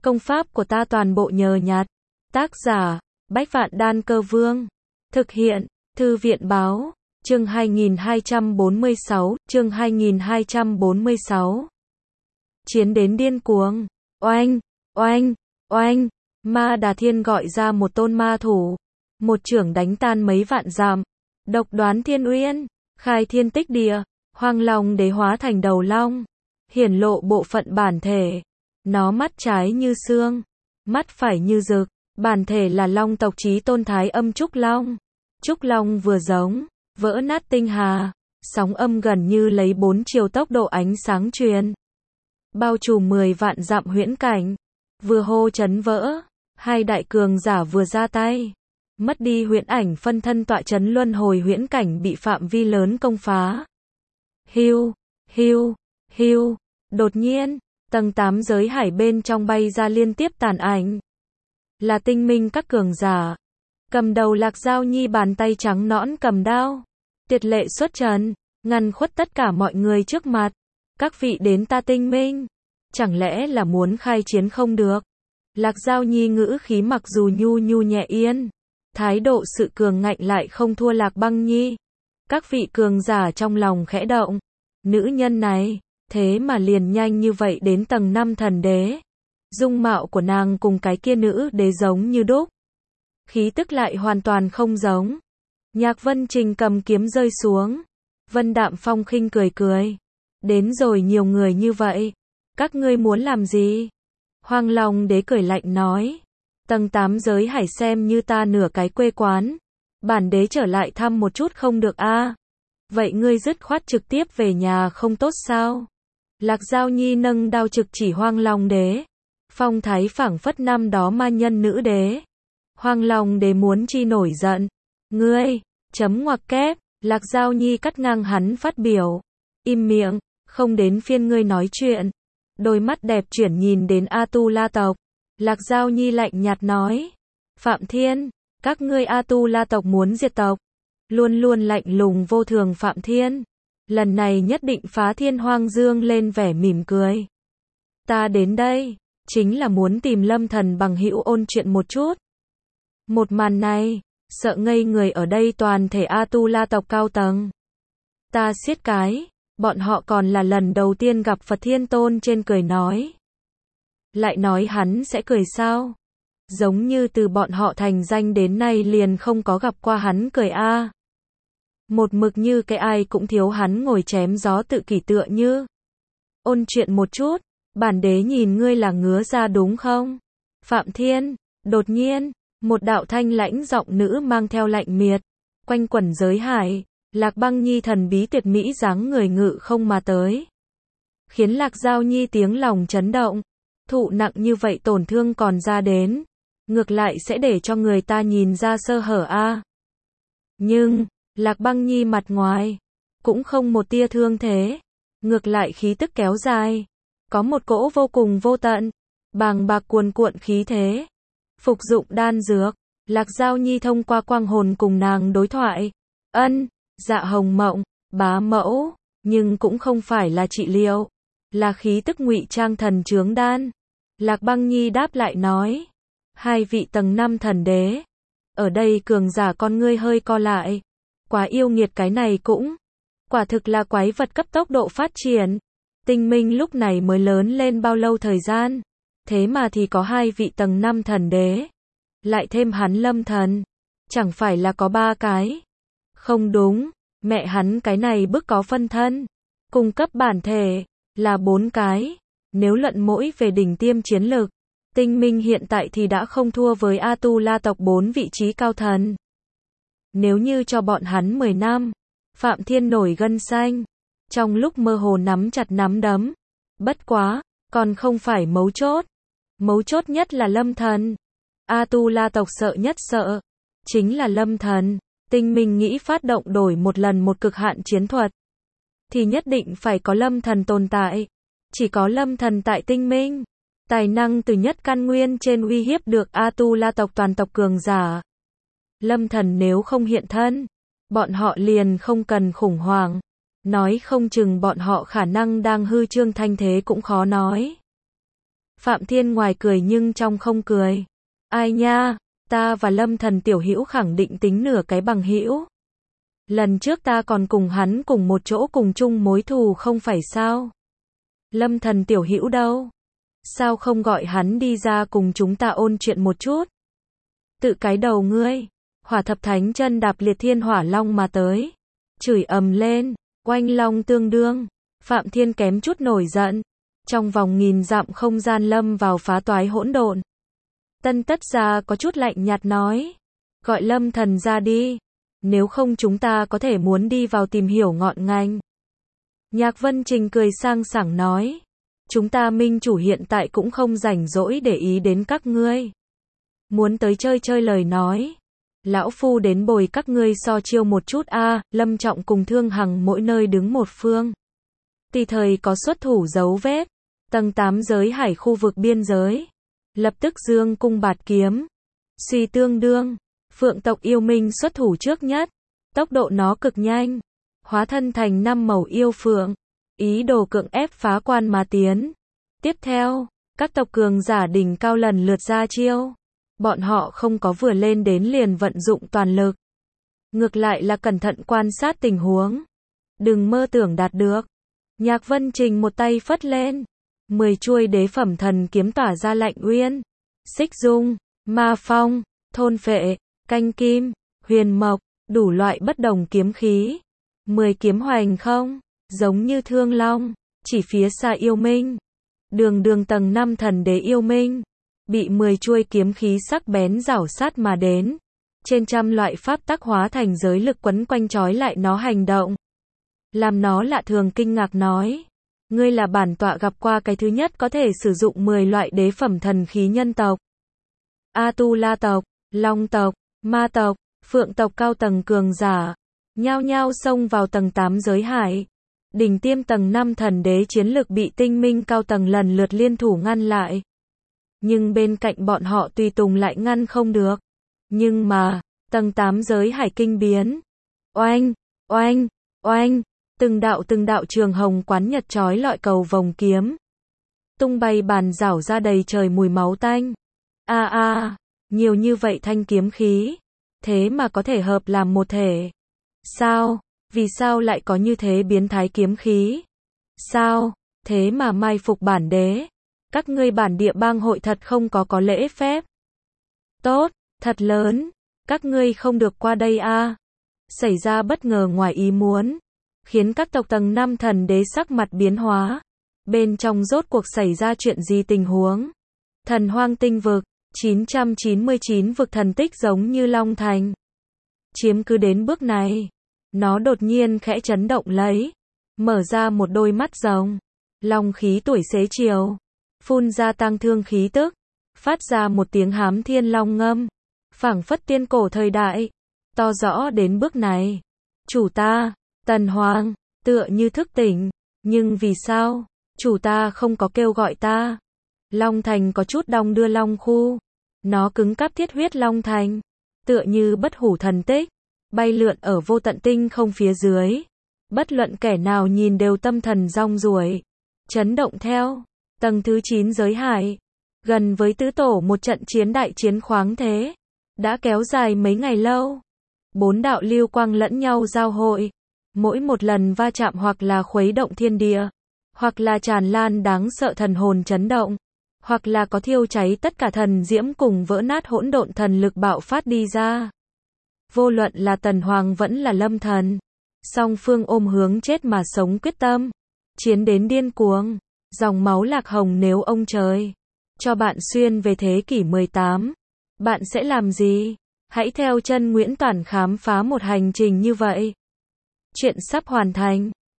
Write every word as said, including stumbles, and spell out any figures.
Công pháp của ta toàn bộ nhờ nhặt. Tác giả, Bách Vạn Đan Cơ Vương. Thực hiện, Thư viện Báo. Chương hai nghìn hai trăm bốn mươi sáu, chương hai nghìn hai trăm bốn mươi sáu. Chiến đến điên cuồng. Oanh, oanh, oanh. Ma Đà Thiên gọi ra một tôn ma thủ. Một chưởng đánh tan mấy vạn dặm. Độc đoán thiên uyên, khai thiên tích địa. Hoang Long đế hóa thành đầu long. Hiển lộ bộ phận bản thể. Nó mắt trái như xương, mắt phải như rực. Bản thể là long tộc chí tôn Thái Âm Trúc Long. Trúc Long vừa giống, vỡ nát tinh hà. Sóng âm gần như lấy bốn chiều tốc độ ánh sáng truyền. Bao trùm mười vạn dặm huyễn cảnh. Vừa hô chấn vỡ, hai đại cường giả vừa ra tay. Mất đi huyễn ảnh phân thân tọa chấn luân hồi huyễn cảnh bị phạm vi lớn công phá. Hiu, hiu, hiu. Đột nhiên, tầng tám giới hải bên trong bay ra liên tiếp tàn ảnh. Là tinh minh các cường giả. Cầm đầu Lạc Giao Nhi bàn tay trắng nõn cầm đao. Tuyệt lệ xuất trần, ngăn khuất tất cả mọi người trước mặt. Các vị đến ta tinh minh. Chẳng lẽ là muốn khai chiến không được? Lạc Giao Nhi ngữ khí mặc dù nhu nhu nhẹ yên. Thái độ sự cường ngạnh lại không thua Lạc Băng Nhi. Các vị cường giả trong lòng khẽ động. Nữ nhân này, thế mà liền nhanh như vậy đến tầng năm thần đế. Dung mạo của nàng cùng cái kia nữ đế giống như đúc. Khí tức lại hoàn toàn không giống. Nhạc Vân Trình cầm kiếm rơi xuống. Vân Đạm Phong khinh cười cười. Đến rồi nhiều người như vậy. Các ngươi muốn làm gì? Hoang Long đế cười lạnh nói. Tầng tám giới hải xem như ta nửa cái quê quán. Bản đế trở lại thăm một chút không được a? À? Vậy ngươi dứt khoát trực tiếp về nhà không tốt sao? Lạc Giao Nhi nâng đao trực chỉ Hoang Long đế. Phong thái phảng phất năm đó ma nhân nữ đế. Hoang Long đế muốn chi nổi giận. Ngươi, chấm ngoặc kép, Lạc Giao Nhi cắt ngang hắn phát biểu. Im miệng, không đến phiên ngươi nói chuyện. Đôi mắt đẹp chuyển nhìn đến A Tu La tộc. Lạc Giao Nhi lạnh nhạt nói. Phạm Thiên, các ngươi A Tu La tộc muốn diệt tộc. Luôn luôn lạnh lùng vô thường Phạm Thiên. Lần này nhất định phá thiên hoang dương lên vẻ mỉm cười. Ta đến đây, chính là muốn tìm Lâm Thần bằng hữu ôn chuyện một chút. Một màn này, sợ ngây người ở đây toàn thể A Tu La tộc cao tầng. Ta siết cái, bọn họ còn là lần đầu tiên gặp Phật Thiên Tôn trên cười nói. Lại nói hắn sẽ cười sao? Giống như từ bọn họ thành danh đến nay liền không có gặp qua hắn cười a. À. Một mực như cái ai cũng thiếu hắn ngồi chém gió tự kỷ tựa như. Ôn chuyện một chút, bản đế nhìn ngươi là ngứa ra đúng không? Phạm Thiên, đột nhiên, một đạo thanh lãnh giọng nữ mang theo lạnh miệt, quanh quẩn giới hải, Lạc Băng Nhi thần bí tuyệt mỹ dáng người ngự không mà tới. Khiến Lạc Giao Nhi tiếng lòng chấn động, thụ nặng như vậy tổn thương còn ra đến, ngược lại sẽ để cho người ta nhìn ra sơ hở a. À. Nhưng, Lạc Băng Nhi mặt ngoài, cũng không một tia thương thế, ngược lại khí tức kéo dài, có một cỗ vô cùng vô tận, bàng bạc cuồn cuộn khí thế. Phục dụng đan dược, Lạc Giao Nhi thông qua quang hồn cùng nàng đối thoại. Ân, Dạ Hồng Mộng, bá mẫu, nhưng cũng không phải là trị liệu, là khí tức ngụy trang thần chướng đan. Lạc Băng Nhi đáp lại nói. Hai vị tầng năm thần đế. Ở đây cường giả con ngươi hơi co lại. Quá yêu nghiệt cái này cũng. Quả thực là quái vật cấp tốc độ phát triển. Tinh minh lúc này mới lớn lên bao lâu thời gian. Thế mà thì có hai vị tầng năm thần đế. Lại thêm hắn Lâm Thần. Chẳng phải là có ba cái. Không đúng, mẹ hắn cái này bức có phân thân. Cung cấp bản thể, là bốn cái. Nếu luận mỗi về đỉnh tiêm chiến lực. Tinh minh hiện tại thì đã không thua với A Tu La tộc bốn vị trí cao thần. Nếu như cho bọn hắn mười năm, Phạm Thiên nổi gân xanh. Trong lúc mơ hồ nắm chặt nắm đấm. Bất quá, còn không phải mấu chốt. Mấu chốt nhất là Lâm Thần. A Tu La tộc sợ nhất sợ. Chính là Lâm Thần. Tinh minh nghĩ phát động đổi một lần một cực hạn chiến thuật. Thì nhất định phải có Lâm Thần tồn tại. Chỉ có Lâm Thần tại tinh minh. Tài năng từ nhất căn nguyên trên uy hiếp được A Tu La tộc toàn tộc cường giả. Lâm Thần nếu không hiện thân, bọn họ liền không cần khủng hoảng. Nói không chừng bọn họ khả năng đang hư trương thanh thế cũng khó nói. Phạm Thiên ngoài cười nhưng trong không cười. Ai nha, ta và Lâm Thần tiểu hữu khẳng định tính nửa cái bằng hữu. Lần trước ta còn cùng hắn cùng một chỗ cùng chung mối thù không phải sao? Lâm Thần tiểu hữu đâu? Sao không gọi hắn đi ra cùng chúng ta ôn chuyện một chút? Tự cái đầu ngươi. Hỏa thập thánh chân đạp liệt thiên hỏa long mà tới. Chửi ầm lên, oanh long tương đương. Phạm Thiên kém chút nổi giận. Trong vòng nghìn dặm không gian lâm vào phá toái hỗn độn. Tân Tất Gia có chút lạnh nhạt nói. Gọi Lâm Thần ra đi. Nếu không chúng ta có thể muốn đi vào tìm hiểu ngọn ngành. Nhạc Vân Trình cười sang sảng nói. Chúng ta minh chủ hiện tại cũng không rảnh rỗi để ý đến các ngươi. Muốn tới chơi chơi lời nói. Lão Phu đến bồi các ngươi so chiêu một chút a. À, Lâm Trọng cùng Thương Hằng mỗi nơi đứng một phương. Tùy thời có xuất thủ dấu vết. Tầng tám giới hải khu vực biên giới. Lập tức dương cung bạt kiếm. Suy tương đương. Phượng tộc yêu minh xuất thủ trước nhất. Tốc độ nó cực nhanh. Hóa thân thành năm màu yêu phượng. Ý đồ cưỡng ép phá quan mà tiến. Tiếp theo, các tộc cường giả đỉnh cao lần lượt ra chiêu. Bọn họ không có vừa lên đến liền vận dụng toàn lực. Ngược lại là cẩn thận quan sát tình huống. Đừng mơ tưởng đạt được. Nhạc Vân Trình một tay phất lên. Mười chuôi đế phẩm thần kiếm tỏa ra lạnh uyên. Xích dung, ma phong, thôn phệ, canh kim, huyền mộc, đủ loại bất đồng kiếm khí. Mười kiếm hoành không, giống như thương long, chỉ phía xa yêu minh. Đường đường tầng năm thần đế yêu minh. Bị mười chuôi kiếm khí sắc bén rảo sát mà đến. Trên trăm loại pháp tắc hóa thành giới lực quấn quanh trói lại nó hành động. Làm nó lạ thường kinh ngạc nói. Ngươi là bản tọa gặp qua cái thứ nhất có thể sử dụng mười loại đế phẩm thần khí nhân tộc. A-tu-la tộc, long tộc, ma tộc, phượng tộc cao tầng cường giả. Nhao nhao xông vào tầng tám giới hải. Đỉnh tiêm tầng năm thần đế chiến lực bị tinh minh cao tầng lần lượt liên thủ ngăn lại. Nhưng bên cạnh bọn họ tùy tùng lại ngăn không được. Nhưng mà, tầng tám giới hải kinh biến. Oanh, oanh, oanh, từng đạo từng đạo trường hồng quán nhật chói lọi cầu vòng kiếm. Tung bay bàn rảo ra đầy trời mùi máu tanh. A a, nhiều như vậy thanh kiếm khí. Thế mà có thể hợp làm một thể. Sao? Vì sao lại có như thế biến thái kiếm khí? Sao? Thế mà mai phục bản đế. Các ngươi bản địa bang hội thật không có có lễ phép. Tốt, thật lớn. Các ngươi không được qua đây a. À. Xảy ra bất ngờ ngoài ý muốn. Khiến các tộc tầng năm thần đế sắc mặt biến hóa. Bên trong rốt cuộc xảy ra chuyện gì tình huống? Thần hoang tinh vực, chín trăm chín mươi chín vực thần tích giống như Long Thành. Chiếm cứ đến bước này. Nó đột nhiên khẽ chấn động lấy. Mở ra một đôi mắt rồng. Long khí tuổi xế chiều. Phun ra tăng thương khí tức. Phát ra một tiếng hám thiên long ngâm. Phảng phất tiên cổ thời đại. To rõ đến bước này. Chủ ta, Tần Hoàng, tựa như thức tỉnh. Nhưng vì sao? Chủ ta không có kêu gọi ta. Long Thành có chút đong đưa long khu. Nó cứng cáp thiết huyết Long Thành. Tựa như bất hủ thần tích. Bay lượn ở vô tận tinh không phía dưới. Bất luận kẻ nào nhìn đều tâm thần rong ruổi. Chấn động theo. Tầng thứ chín giới hải. Gần với tứ tổ một trận chiến đại chiến khoáng thế. Đã kéo dài mấy ngày lâu. Bốn đạo lưu quang lẫn nhau giao hội. Mỗi một lần va chạm hoặc là khuấy động thiên địa. Hoặc là tràn lan đáng sợ thần hồn chấn động. Hoặc là có thiêu cháy tất cả thần diễm cùng vỡ nát hỗn độn thần lực bạo phát đi ra. Vô luận là Tần Hoàng vẫn là Lâm Thần. Song phương ôm hướng chết mà sống quyết tâm. Chiến đến điên cuồng. Dòng máu lạc hồng nếu ông trời cho bạn xuyên về thế kỷ mười tám. Bạn sẽ làm gì? Hãy theo chân Nguyễn Toản khám phá một hành trình như vậy. Chuyện sắp hoàn thành.